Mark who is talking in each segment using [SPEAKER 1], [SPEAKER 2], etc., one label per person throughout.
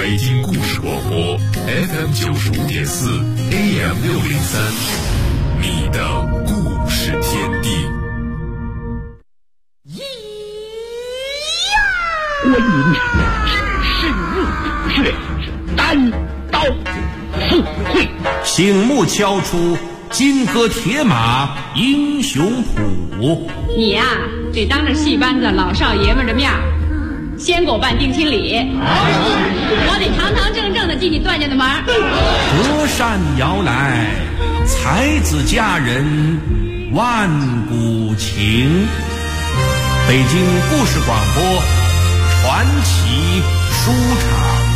[SPEAKER 1] 北京故事广播 FM95.4 AM603，你的故事天地。
[SPEAKER 2] 关云长只身入虎穴，单刀赴会，
[SPEAKER 3] 醒目敲出金戈铁马英雄谱。
[SPEAKER 4] 你呀，得当着戏班子老少爷们的面先给我办定亲礼，我得堂堂正正的进你段家的门。
[SPEAKER 3] 隔山遥来，才子佳人万古情。北京故事广播传奇书场。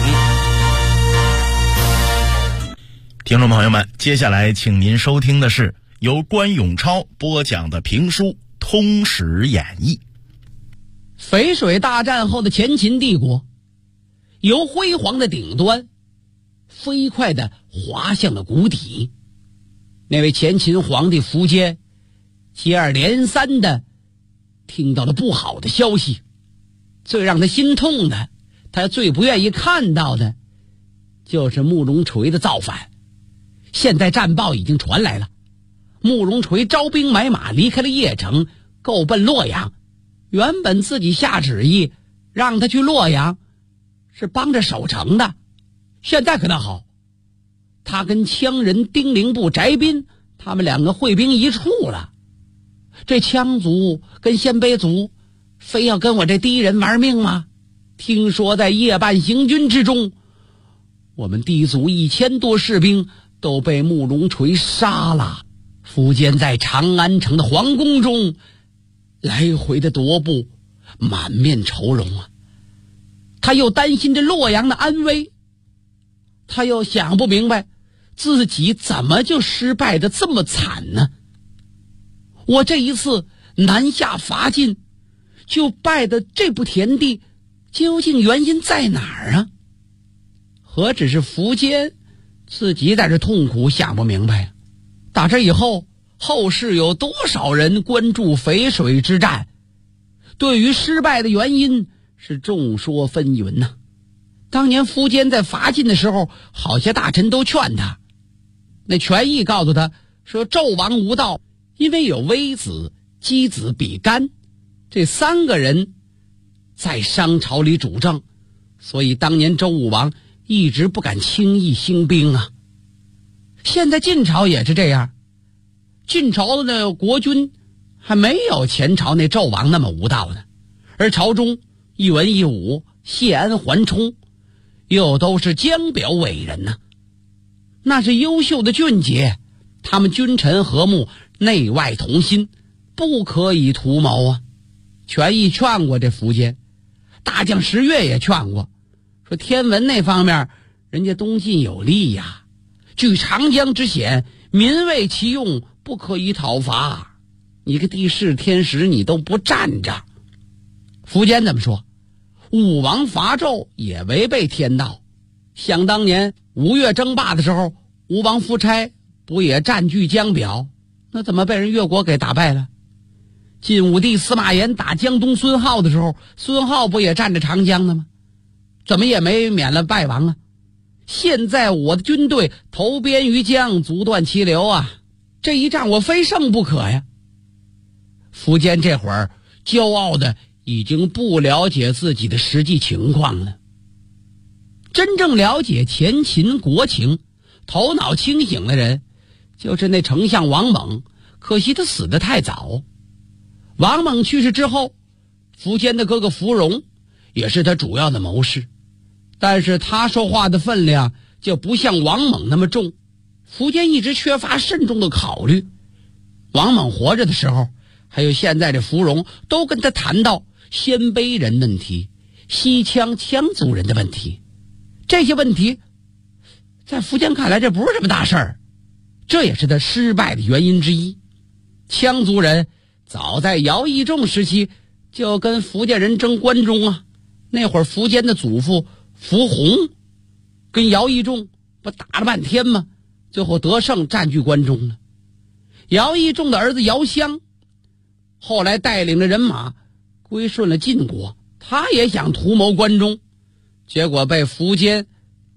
[SPEAKER 5] 听众朋友们，接下来请您收听的是由关永超播讲的评书《通史演义》。
[SPEAKER 2] 淝水大战后的前秦帝国由辉煌的顶端飞快地滑向了谷底。那位前秦皇帝苻坚接二连三地听到了不好的消息，最让他心痛的，他最不愿意看到的，就是慕容垂的造反。现在战报已经传来了，慕容垂招兵买马离开了邺城，够奔洛阳。原本自己下旨意让他去洛阳是帮着守城的，现在可倒好，他跟羌人丁零部翟斌他们两个会兵一处了。这羌族跟鲜卑族非要跟我这敌人玩命吗？听说在夜半行军之中，我们氐族1000多士兵都被慕容垂杀了。苻坚在长安城的皇宫中来回的踱步，满面愁容啊。他又担心着洛阳的安危，他又想不明白自己怎么就失败的这么惨呢？我这一次南下伐晋就败的这步田地，究竟原因在哪儿啊？何止是苻坚自己在这痛苦想不明白啊。打这以后，后世有多少人关注淝水之战，对于失败的原因是众说纷纭呐。当年苻坚在伐晋的时候，好些大臣都劝他，那权益告诉他说，纣王无道，因为有微子、箕子、比干这3个人在商朝里主政，所以当年周武王一直不敢轻易兴兵啊。现在晋朝也是这样，晋朝的国君还没有前朝那纣王那么无道呢，而朝中一文一武、谢安、桓冲又都是江表伟人呢，那是优秀的俊杰，他们君臣和睦，内外同心，不可以图谋啊。权益劝过这苻坚，大将石越也劝过，说天文那方面人家东晋有利呀，据长江之险，民为其用，不可以讨伐。你个地势天时你都不站着。苻坚怎么说？武王伐纣也违背天道。想当年吴越争霸的时候，吴王夫差不也占据江表，那怎么被人越国给打败了？晋武帝司马炎打江东孙皓的时候，孙皓不也占着长江的吗？怎么也没免了败亡啊？现在我的军队投鞭于江，阻断其流啊，这一仗我非胜不可呀。苻坚这会儿骄傲的已经不了解自己的实际情况了。真正了解前秦国情、头脑清醒的人，就是那丞相王猛，可惜他死得太早。王猛去世之后，苻坚的哥哥苻融也是他主要的谋士，但是他说话的分量就不像王猛那么重。苻坚一直缺乏慎重的考虑，王猛活着的时候，还有现在这苻融都跟他谈到鲜卑人问题、西羌羌族人的问题，这些问题在苻坚看来这不是什么大事儿，这也是他失败的原因之一。羌族人早在姚懿仲时期就跟福建人争关中啊，那会儿苻坚的祖父苻弘跟姚懿仲不打了半天吗？最后得胜占据关中了。姚懿仲的儿子姚襄后来带领着人马归顺了晋国，他也想图谋关中，结果被苻坚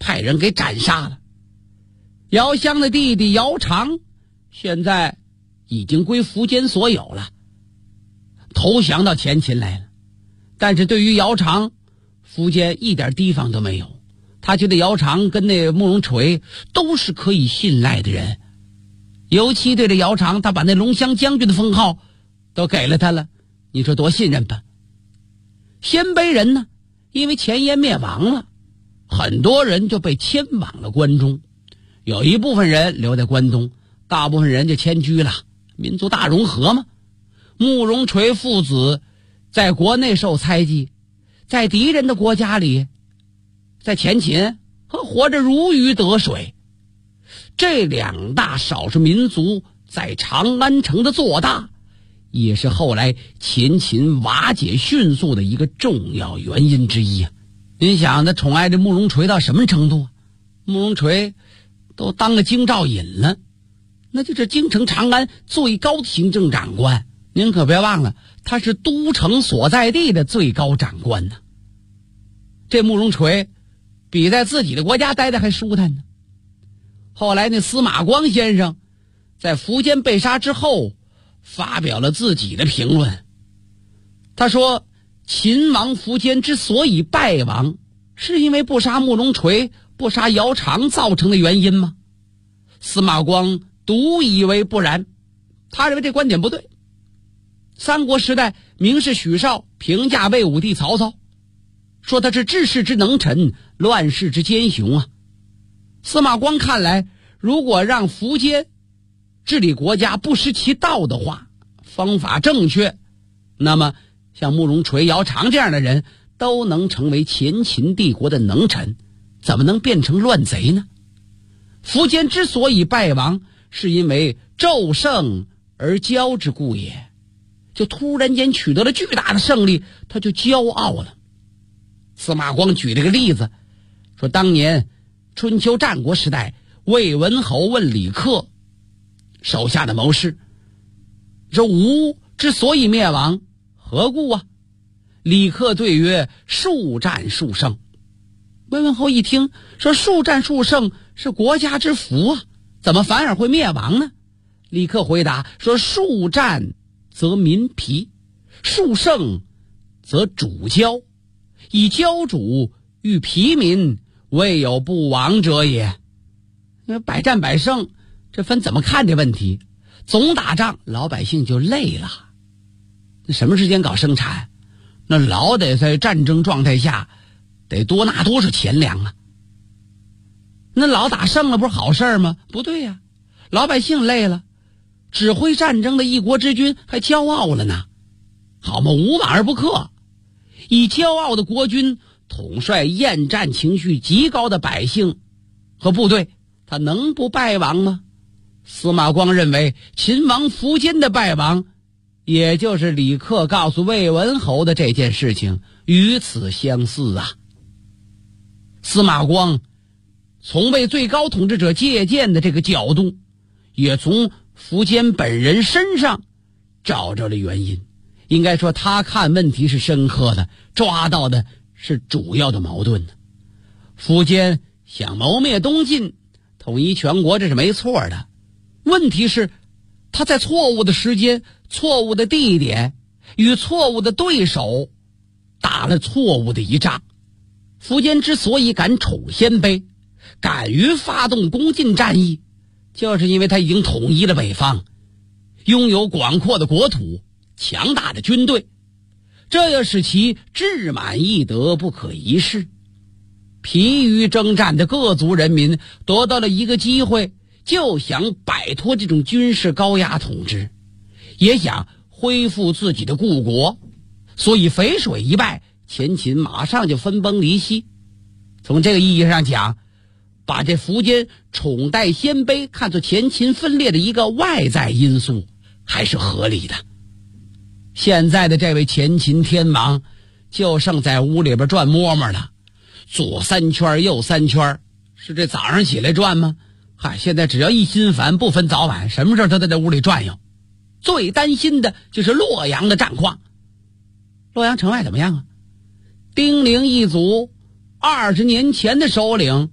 [SPEAKER 2] 派人给斩杀了。姚襄的弟弟姚长现在已经归苻坚所有了，投降到前秦来了。但是对于姚长，苻坚一点提防都没有，他觉得姚长跟那慕容垂都是可以信赖的人，尤其对着姚长，他把那龙骧将军的封号都给了他了，你说多信任吧。鲜卑人呢，因为前燕灭亡了，很多人就被迁往了关中，有一部分人留在关东，大部分人就迁居了，民族大融合嘛。慕容垂父子在国内受猜忌，在敌人的国家里，在前秦活着如鱼得水。这两大少数民族在长安城的做大，也是后来前秦瓦解迅速的一个重要原因之一啊。您想他宠爱这慕容垂到什么程度啊？慕容垂都当了京兆尹了，那就是京城长安最高的行政长官，您可别忘了他是都城所在地的最高长官呢。这慕容垂比在自己的国家待的还舒坦呢。后来那司马光先生在苻坚被杀之后发表了自己的评论，他说秦王苻坚之所以败亡，是因为不杀慕容垂不杀姚长造成的原因吗？司马光独以为不然，他认为这观点不对。三国时代名士许绍评价魏武帝曹操，说他是治世之能臣，乱世之奸雄啊。司马光看来，如果让苻坚治理国家不失其道的话，方法正确，那么像慕容垂、姚长这样的人都能成为前秦帝国的能臣，怎么能变成乱贼呢？苻坚之所以败亡，是因为骤胜而骄之故也，就突然间取得了巨大的胜利，他就骄傲了。司马光举了个例子，说当年春秋战国时代，魏文侯问李克手下的谋士，说吴之所以灭亡，何故啊？李克对曰：数战数胜。魏文侯一听，说数战数胜是国家之福啊，怎么反而会灭亡呢？李克回答说：数战则民疲，数胜则主骄，以骄主御疲民，未有不亡者也。百战百胜，这分怎么看这问题。总打仗老百姓就累了，那什么时间搞生产？那老得在战争状态下得多纳多少钱粮啊？那老打胜了不是好事吗？不对呀，老百姓累了，指挥战争的一国之君还骄傲了呢，好嘛，无往而不克。以骄傲的国君统帅厌战情绪极高的百姓和部队，他能不败亡吗？司马光认为秦王苻坚的败亡，也就是李克告诉魏文侯的这件事情与此相似啊。司马光从为最高统治者借鉴的这个角度，也从苻坚本人身上找着了原因。应该说他看问题是深刻的，抓到的是主要的矛盾的。苻坚想谋灭东晋，统一全国，这是没错的。问题是他在错误的时间、错误的地点与错误的对手打了错误的一仗。苻坚之所以敢宠鲜卑，敢于发动攻晋战役，就是因为他已经统一了北方，拥有广阔的国土、强大的军队，这也使其志满意得，不可一世。疲于征战的各族人民得到了一个机会，就想摆脱这种军事高压统治，也想恢复自己的故国，所以淝水一败，前秦马上就分崩离析。从这个意义上讲，把这苻坚宠待鲜卑看作前秦分裂的一个外在因素，还是合理的。现在的这位前秦天王就剩在屋里边转摸摸了，左三圈右三圈，是这早上起来转吗？嗨，现在只要一心烦，不分早晚，什么事他在这屋里转悠。最担心的就是洛阳的战况。洛阳城外怎么样啊？丁零一族20年前的首领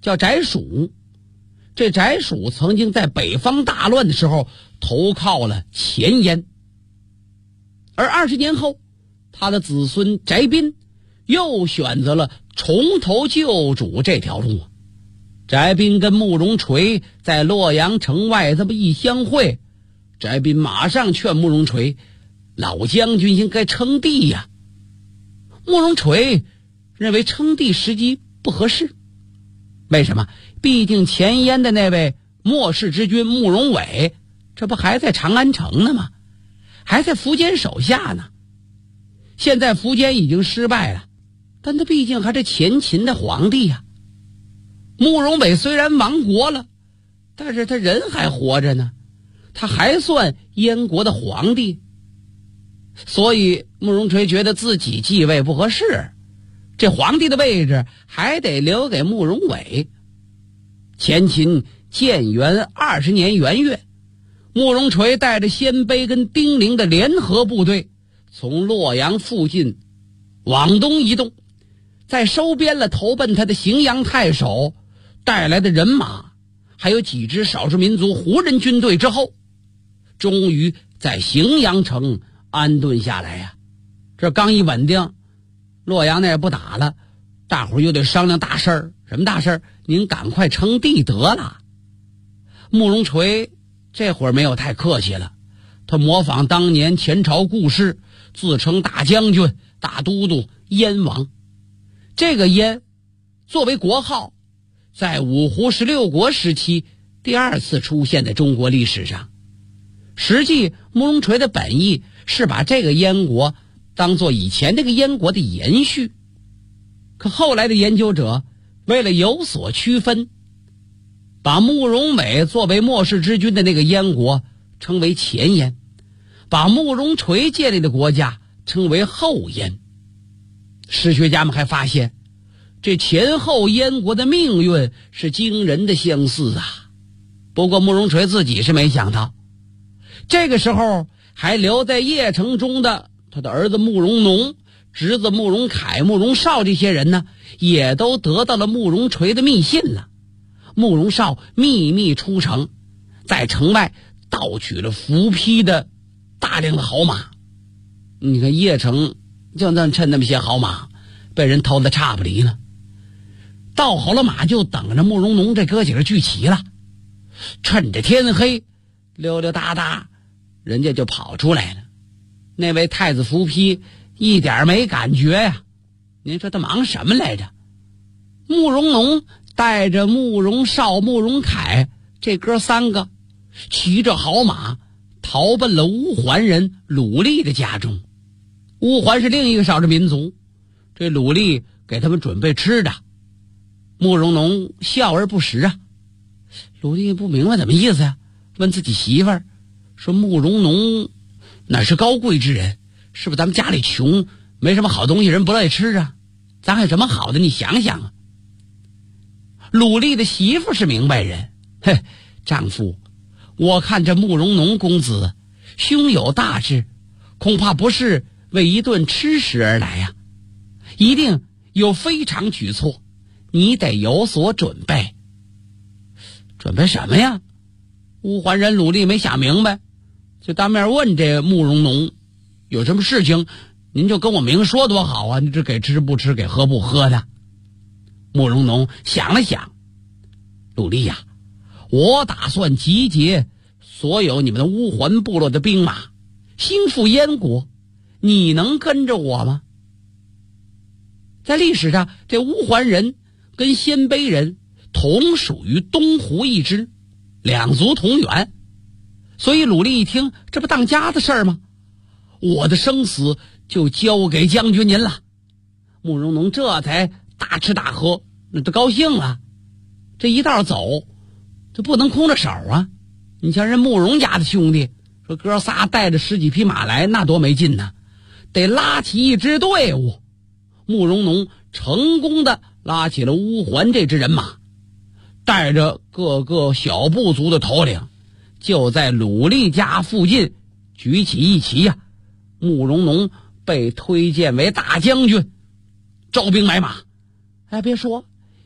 [SPEAKER 2] 叫翟蜀。这翟蜀曾经在北方大乱的时候投靠了前燕，而20年后，他的子孙翟彬又选择了重投救主这条路。翟彬跟慕容垂在洛阳城外这么一相会，翟彬马上劝慕容垂，老将军应该称帝呀。慕容垂认为称帝时机不合适，为什么？毕竟前燕的那位末世之君慕容伟，这不还在长安城呢吗？还在苻坚手下呢。现在苻坚已经失败了，但他毕竟还是前秦的皇帝呀。慕容伟虽然亡国了，但是他人还活着呢，他还算燕国的皇帝。所以慕容垂觉得自己继位不合适，这皇帝的位置还得留给慕容伟。前秦建元20年元月，慕容垂带着鲜卑跟丁零的联合部队从洛阳附近往东移动，在收编了投奔他的荥阳太守带来的人马，还有几支少数民族胡人军队之后，终于在荥阳城安顿下来呀。这刚一稳定，洛阳那也不打了，大伙儿又得商量大事儿。什么大事儿？您赶快称帝得了。慕容垂这会儿没有太客气了，他模仿当年前朝故事，自称大将军、大都督、燕王。这个燕作为国号，在五胡16国时期第2次出现在中国历史上。实际慕容垂的本意是把这个燕国当做以前那个燕国的延续，可后来的研究者为了有所区分，把慕容伟作为末世之君的那个燕国称为前燕，把慕容垂建立的国家称为后燕。史学家们还发现，这前后燕国的命运是惊人的相似啊。不过慕容垂自己是没想到，这个时候还留在邺城中的他的儿子慕容农、侄子慕容凯、慕容绍这些人呢，也都得到了慕容垂的密信了。慕容绍秘密出城，在城外盗取了伏批的大量的好马。你看邺城就趁那么些好马被人偷得差不离了，盗好了马就等着慕容农这哥几个聚齐了，趁着天黑溜溜达达人家就跑出来了。那位太子伏丕一点没感觉呀，您说他忙什么来着？慕容农带着慕容绍、慕容凯这哥3个骑着好马逃奔了乌桓人鲁厉的家中。乌桓是另一个少数民族，这鲁厉给他们准备吃的。慕容农笑而不实啊。鲁厉不明白怎么意思呀，问自己媳妇儿说，慕容农哪是高贵之人，是不是咱们家里穷，没什么好东西，人不乐意吃啊？咱还有什么好的，你想想啊。鲁厉的媳妇是明白人，嘿，丈夫，我看这慕容农公子胸有大志，恐怕不是为一顿吃食而来呀，一定有非常举措，你得有所准备。准备什么呀？乌桓人鲁厉没想明白，就当面问这慕容农，有什么事情您就跟我明说多好啊，你这给吃不吃，给喝不喝的。慕容农想了想，鲁厉呀，我打算集结所有你们的乌桓部落的兵马，兴复燕国，你能跟着我吗？在历史上，这乌桓人跟鲜卑人同属于东胡一支，两族同源，所以鲁厉一听，这不当家的事儿吗？我的生死就交给将军您了。慕容农这才大吃大喝，那都高兴了。这一道走，这不能空着手啊！你像人慕容家的兄弟，说哥仨带着10几匹马来，那多没劲呢，得拉起一支队伍。慕容农成功的拉起了乌桓这支人马，带着各个小部族的头领，就在鲁厉家附近举起一旗呀。慕容农被推荐为大将军，招兵买马。哎，别说，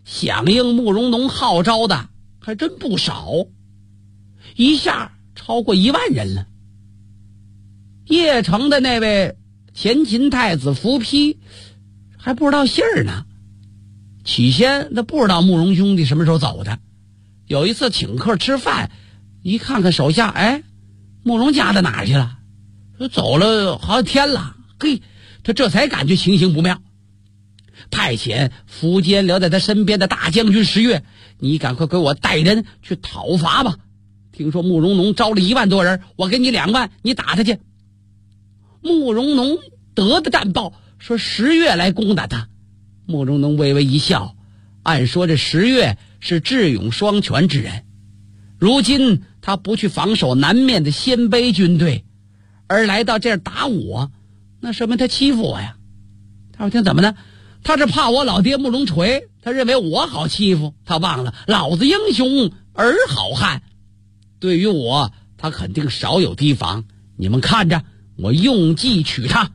[SPEAKER 2] 响应慕容农号召的还真不少，一下超过1万人了。邺城的那位前秦太子伏丕还不知道信儿呢，起先他不知道慕容兄弟什么时候走的。有一次请客吃饭，一看看手下，哎，慕容家的哪儿去了？说走了好几天了。嘿，他这才感觉情形不妙，派遣苻坚留在他身边的大将军石越，你赶快给我带人去讨伐吧。听说慕容农招了1万多人，我给你2万，你打他去。慕容农得的战报说石越来攻打他，慕容农微微一笑，按说这石越是智勇双全之人，如今他不去防守南面的鲜卑军队，而来到这儿打我，那说明他欺负我呀。他说听怎么呢？他是怕我老爹慕容垂，他认为我好欺负，他忘了老子英雄儿好汉，对于我他肯定少有提防，你们看着我用计取他。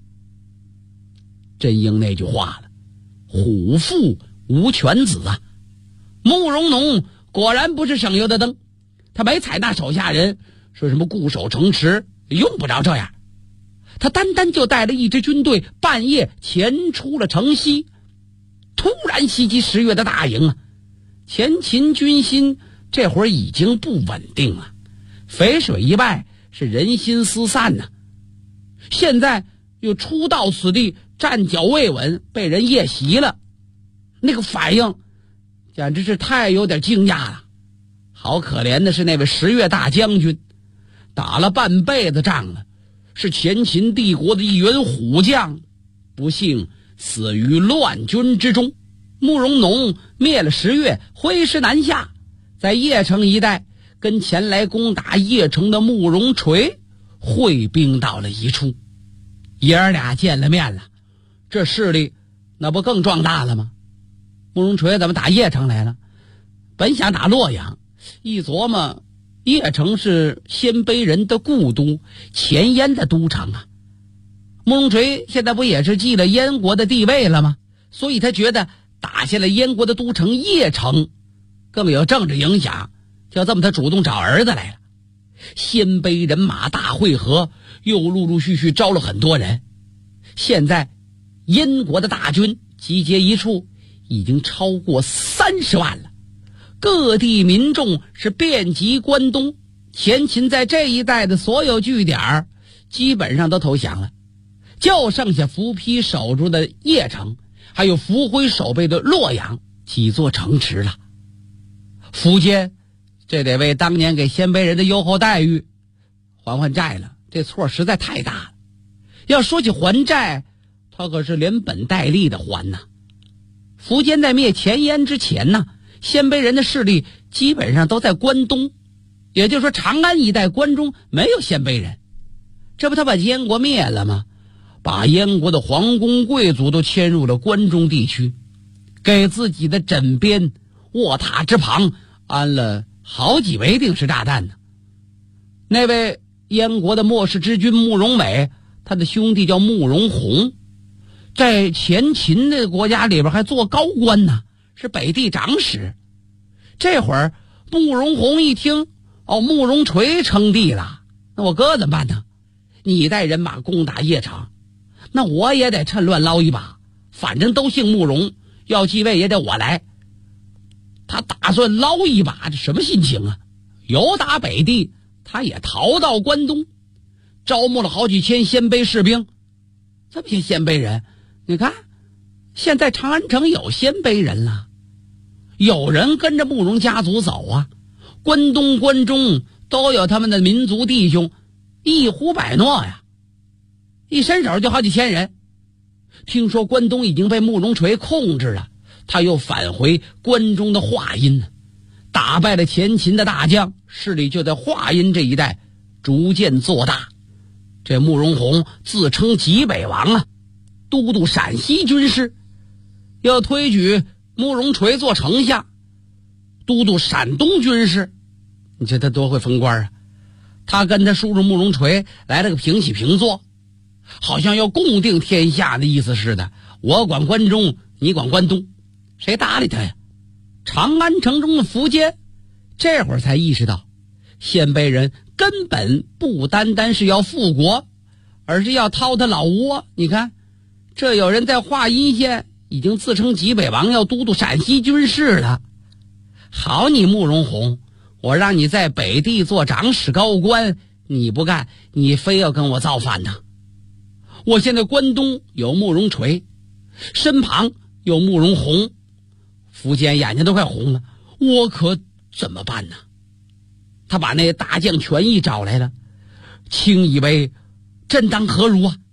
[SPEAKER 2] 真应那句话了，虎父无犬子啊。慕容农果然不是省油的灯，他没采纳手下人说什么固守城池，用不着这样。他单单就带了一支军队，半夜潜出了城西，突然袭击石越的大营啊！前秦军心这会儿已经不稳定了，淝水一败是人心思散呐。现在又初到此地，站脚未稳，被人夜袭了，那个反应简直是太有点惊讶了。好可怜的是那位石越大将军，打了半辈子仗了，是前秦帝国的一员虎将，不幸死于乱军之中。慕容农灭了石越，挥师南下，在邺城一带跟前来攻打邺城的慕容垂会兵到了一处。爷儿俩见了面了，这势力那不更壮大了吗？慕容垂怎么打邺城来了？本想打洛阳，一琢磨邺城是鲜卑人的故都，前燕的都城啊。慕容垂现在不也是继了燕国的地位了吗？所以他觉得打下了燕国的都城邺城更有政治影响，就这么他主动找儿子来了。鲜卑人马大汇合，又陆陆续续招了很多人。现在燕国的大军集结一处，已经超过30万了。各地民众是遍及关东，前秦在这一带的所有据点基本上都投降了，就剩下伏丕守住的邺城，还有伏辉守备的洛阳几座城池了。苻坚这得为当年给鲜卑人的优厚待遇还债了，这错实在太大了。要说起还债，他可是连本带利的还呐。苻坚在灭前燕之前呢，鲜卑人的势力基本上都在关东，也就是说长安一带关中没有鲜卑人。这不他把燕国灭了吗？把燕国的皇宫贵族都迁入了关中地区，给自己的枕边卧榻之旁安了好几枚定时炸弹呢。那位燕国的末世之君慕容伟，他的兄弟叫慕容宏，在前秦的国家里边还做高官呢，是北地长史。这会儿慕容宏一听，慕容垂称帝了，那我哥怎么办呢？你带人马攻打邺城，那我也得趁乱捞一把，反正都姓慕容，要继位也得我来。他打算捞一把，这什么心情啊？由打北地，他也逃到关东，招募了好几千鲜卑士兵。这么些鲜卑人，你看现在长安城有鲜卑人了，有人跟着慕容家族走啊，关东关中都有他们的民族弟兄，一呼百诺呀，一伸手就好几千人。听说关东已经被慕容垂控制了，他又返回关中的华阴，打败了前秦的大将，势力就在华阴这一带逐渐做大。这慕容宏自称济北王啊，都督陕西军事，要推举慕容垂做丞相，都督陕东军事。你觉得他多会封官啊？他跟他叔叔慕容垂来了个平起平坐，好像要共定天下的意思似的。我管关中，你管关东，谁搭理他呀？ 长安城中的苻坚这会儿才意识到，鲜卑人根本不单单是要复国，而是要掏他老窝。你看，这有人在华阴县已经自称济北王，要都督陕西军事了。好你慕容宏，我让你在北地做长史高官，你不干，你非要跟我造反呢。我现在关东有慕容垂，身旁有慕容宏，苻坚眼睛都快红了，我可怎么办呢？他把那大将权益找来了，卿以为朕当何如啊？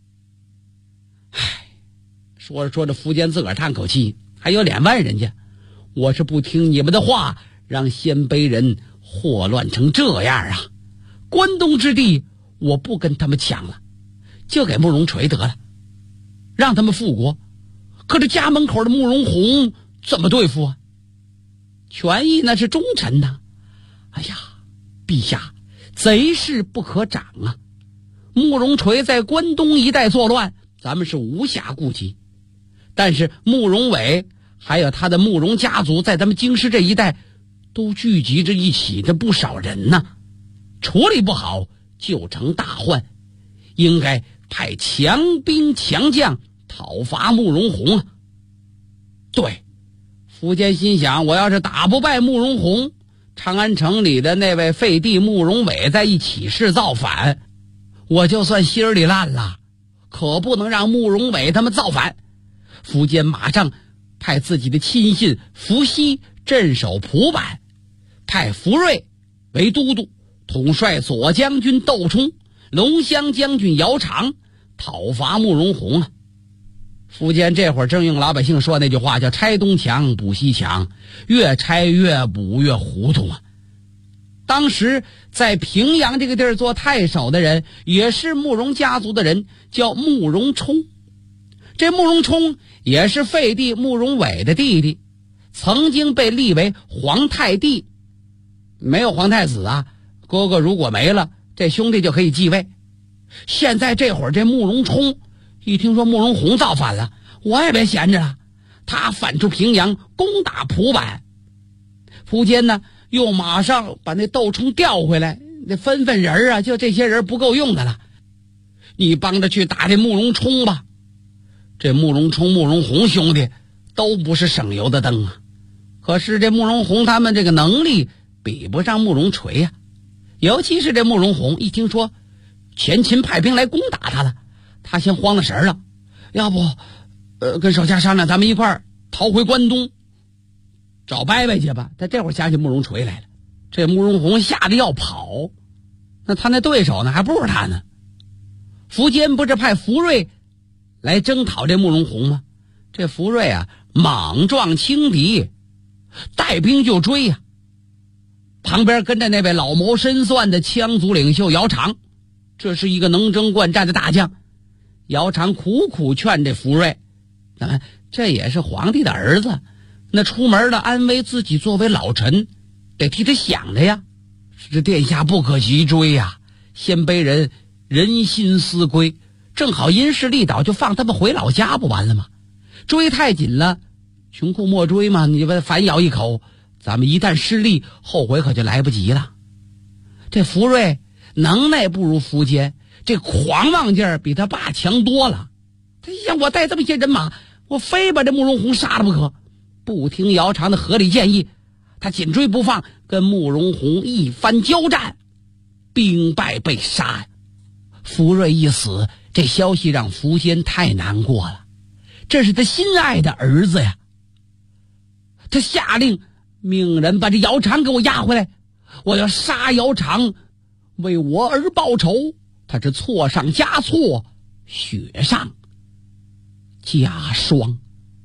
[SPEAKER 2] 说着说着，苻坚自个儿叹口气，还有脸问人家，我是不听你们的话，让鲜卑人祸乱成这样啊！关东之地我不跟他们抢了，就给慕容垂得了，让他们复国。可这家门口的慕容宏怎么对付啊？权益那是忠臣呐。哎呀，陛下，贼势不可长啊！慕容垂在关东一带作乱，咱们是无暇顾及。但是慕容伟还有他的慕容家族在咱们京师这一带都聚集着一起，这不少人呢，处理不好就成大患，应该派强兵强将讨伐慕容宏啊！对，苻坚心想，我要是打不败慕容宏，长安城里的那位废帝慕容伟在一起事造反，我就算心里烂了，可不能让慕容伟他们造反。苻坚马上派自己的亲信苻熙镇守蒲坂，派苻睿为都督，统帅左将军窦冲、龙骧将军姚常讨伐慕容宏啊！苻坚这会儿正用老百姓说那句话，叫拆东墙补西墙，越拆越补越糊涂啊！当时在平阳这个地儿做太守的人，也是慕容家族的人，叫慕容冲。这慕容冲也是废帝慕容伟的弟弟，曾经被立为皇太弟。没有皇太子啊，哥哥如果没了，这兄弟就可以继位。现在这会儿这慕容冲一听说慕容宏造反了，我也别闲着了，他反出平阳，攻打蒲坂。苻坚呢又马上把那窦冲调回来，那分人啊，就这些人不够用的了，你帮着去打这慕容冲吧。这慕容冲、慕容宏兄弟都不是省油的灯啊，可是这慕容宏他们这个能力比不上慕容垂啊。尤其是这慕容宏一听说前秦派兵来攻打他了，他先慌了神了，要不跟手下商量，咱们一块儿逃回关东找伯伯去吧。他这会儿想起慕容垂来了，这慕容宏吓得要跑，那他那对手呢还不如他呢。苻坚不是派苻睿来征讨这慕容宏吗？这苻睿啊莽撞轻敌，带兵就追呀。旁边跟着那位老谋深算的羌族领袖姚常，这是一个能征惯战的大将。姚常苦苦劝这苻睿，这也是皇帝的儿子，那出门了安危自己作为老臣得替他想着呀。这殿下不可急追呀，鲜卑人人心思归，正好因势利导，就放他们回老家不完了吗？追太紧了，穷寇莫追嘛，你们反咬一口，咱们一旦失利，后悔可就来不及了。这苻睿能耐不如苻坚，这狂妄劲儿比他爸强多了。他想，我带这么些人马，我非把这慕容宏杀了不可。不听姚常的合理建议，他紧追不放，跟慕容宏一番交战，兵败被杀。苻睿一死，这消息让苻坚太难过了，这是他心爱的儿子呀。他下令命人把这姚常给我押回来，我要杀姚常，为我儿报仇。他是错上加错，雪上加霜。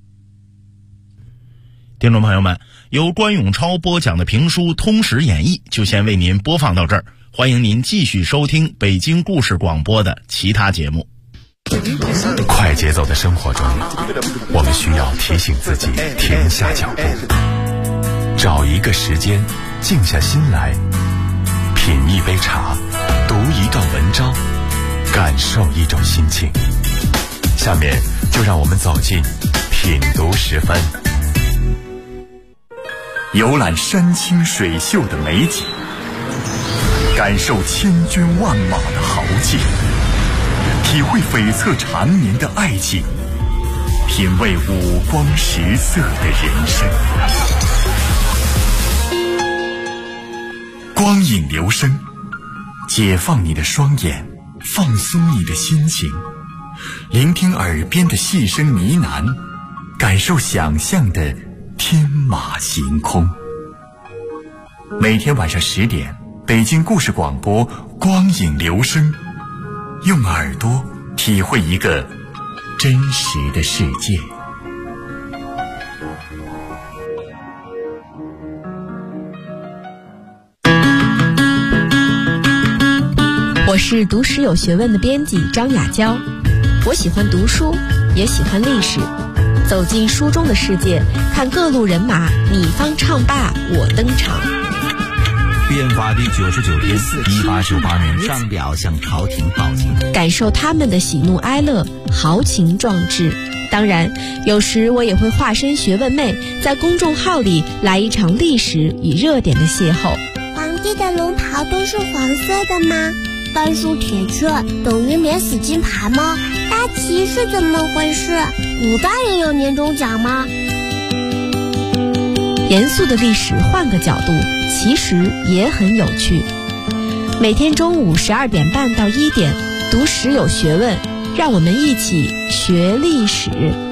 [SPEAKER 5] 听众朋友们，由关永超播讲的评书《通史演义》就先为您播放到这儿，欢迎您继续收听北京故事广播的其他节目。
[SPEAKER 1] 快节奏的生活中，我们需要提醒自己停下脚步，找一个时间静下心来，品一杯茶，读一段文章，感受一种心情。下面就让我们走进品读时分。 游览山清水秀的美景，感受千军万马的豪气，体会悱恻缠绵的爱情，品味五光十色的人生。光影留声，解放你的双眼，放松你的心情，聆听耳边的细声呢喃，感受想象的天马行空。每天晚上10点，北京故事广播光影留声，用耳朵体会一个真实的世界。
[SPEAKER 6] 我是读史有学问的编辑张雅娇，我喜欢读书，也喜欢历史，走进书中的世界，看各路人马你方唱罢我登场。
[SPEAKER 7] 变法第99天，1898年上表向朝廷报警，
[SPEAKER 6] 感受他们的喜怒哀乐，豪情壮志。当然，有时我也会化身学问妹，在公众号里来一场历史与热点的邂逅。
[SPEAKER 8] 皇帝的龙袍都是黄色的吗？半数铁券等于免死金牌吗？大旗是怎么回事？古代也有年终奖吗？
[SPEAKER 6] 严肃的历史换个角度，其实也很有趣。每天中午12点半到1点，读史有学问，让我们一起学历史。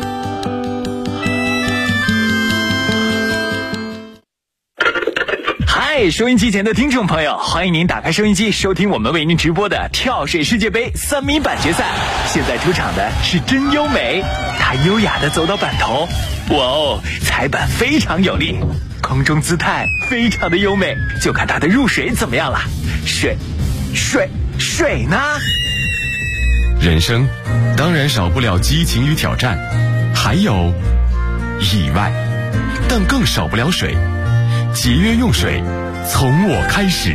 [SPEAKER 9] 嗨，收音机前的听众朋友，欢迎您打开收音机，收听我们为您直播的跳水世界杯3米板决赛。现在出场的是真优美，她优雅地走到板头，哇哦，踩板非常有力，空中姿态非常的优美，就看她的入水怎么样了。水呢？
[SPEAKER 1] 人生当然少不了激情与挑战，还有意外，但更少不了水。节约用水，从我开始。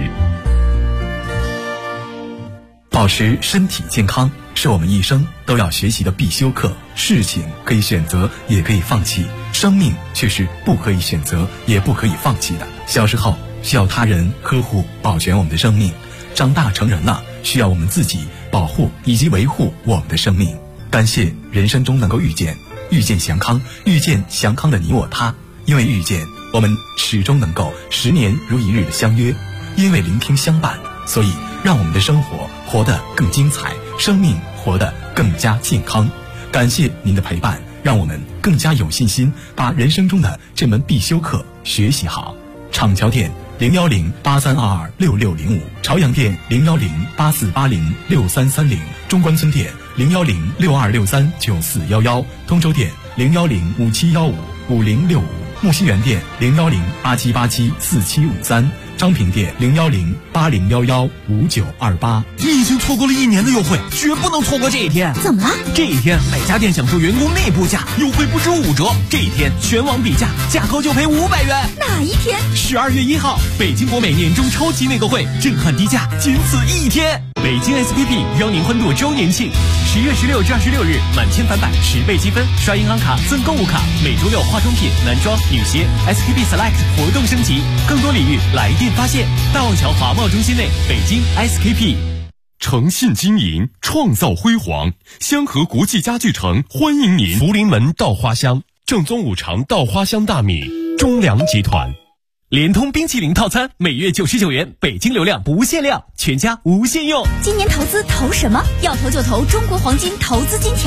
[SPEAKER 1] 保持身体健康是我们一生都要学习的必修课。事情可以选择，也可以放弃，生命却是不可以选择，也不可以放弃的。小时候需要他人呵护保全我们的生命，长大成人了，需要我们自己保护以及维护我们的生命。感谢人生中能够遇见祥康，遇见祥康的你我他。因为遇见，我们始终能够10年如一日的相约；因为聆听相伴，所以让我们的生活活得更精彩，生命活得更加健康。感谢您的陪伴，让我们更加有信心把人生中的这门必修课学习好。厂桥店01083226605，朝阳店01084806330，中关村店01062639411，通州店01057155065，木樨园店01087874753，张平店01080115928。
[SPEAKER 3] 你已经错过了1年的优惠，绝不能错过这一天。
[SPEAKER 8] 怎么了？
[SPEAKER 3] 这一天每家店享受员工内部价，优惠不止5折。这一天全网比价，价高就赔500元。
[SPEAKER 8] 哪一天
[SPEAKER 3] ？12月1号，北京国美年终超级内购会，震撼低价，仅此1天。北京 SPP 邀您欢度周年庆，10月16至26日，满千返百10倍积分，刷银行卡赠购物卡，每周6化妆品、男装、女鞋 SPP Select 活动升级，更多礼遇来电发现。大望桥华贸中心内，北京 SKP。
[SPEAKER 1] 诚信经营，创造辉煌。香河国际家具城欢迎您。福临门稻花香，正宗五常稻花香大米，中粮集团。
[SPEAKER 3] 联通冰淇淋套餐每月99元，北京流量不限量，全家无限用。
[SPEAKER 8] 今年投资投什么？要投就投中国黄金投资金条。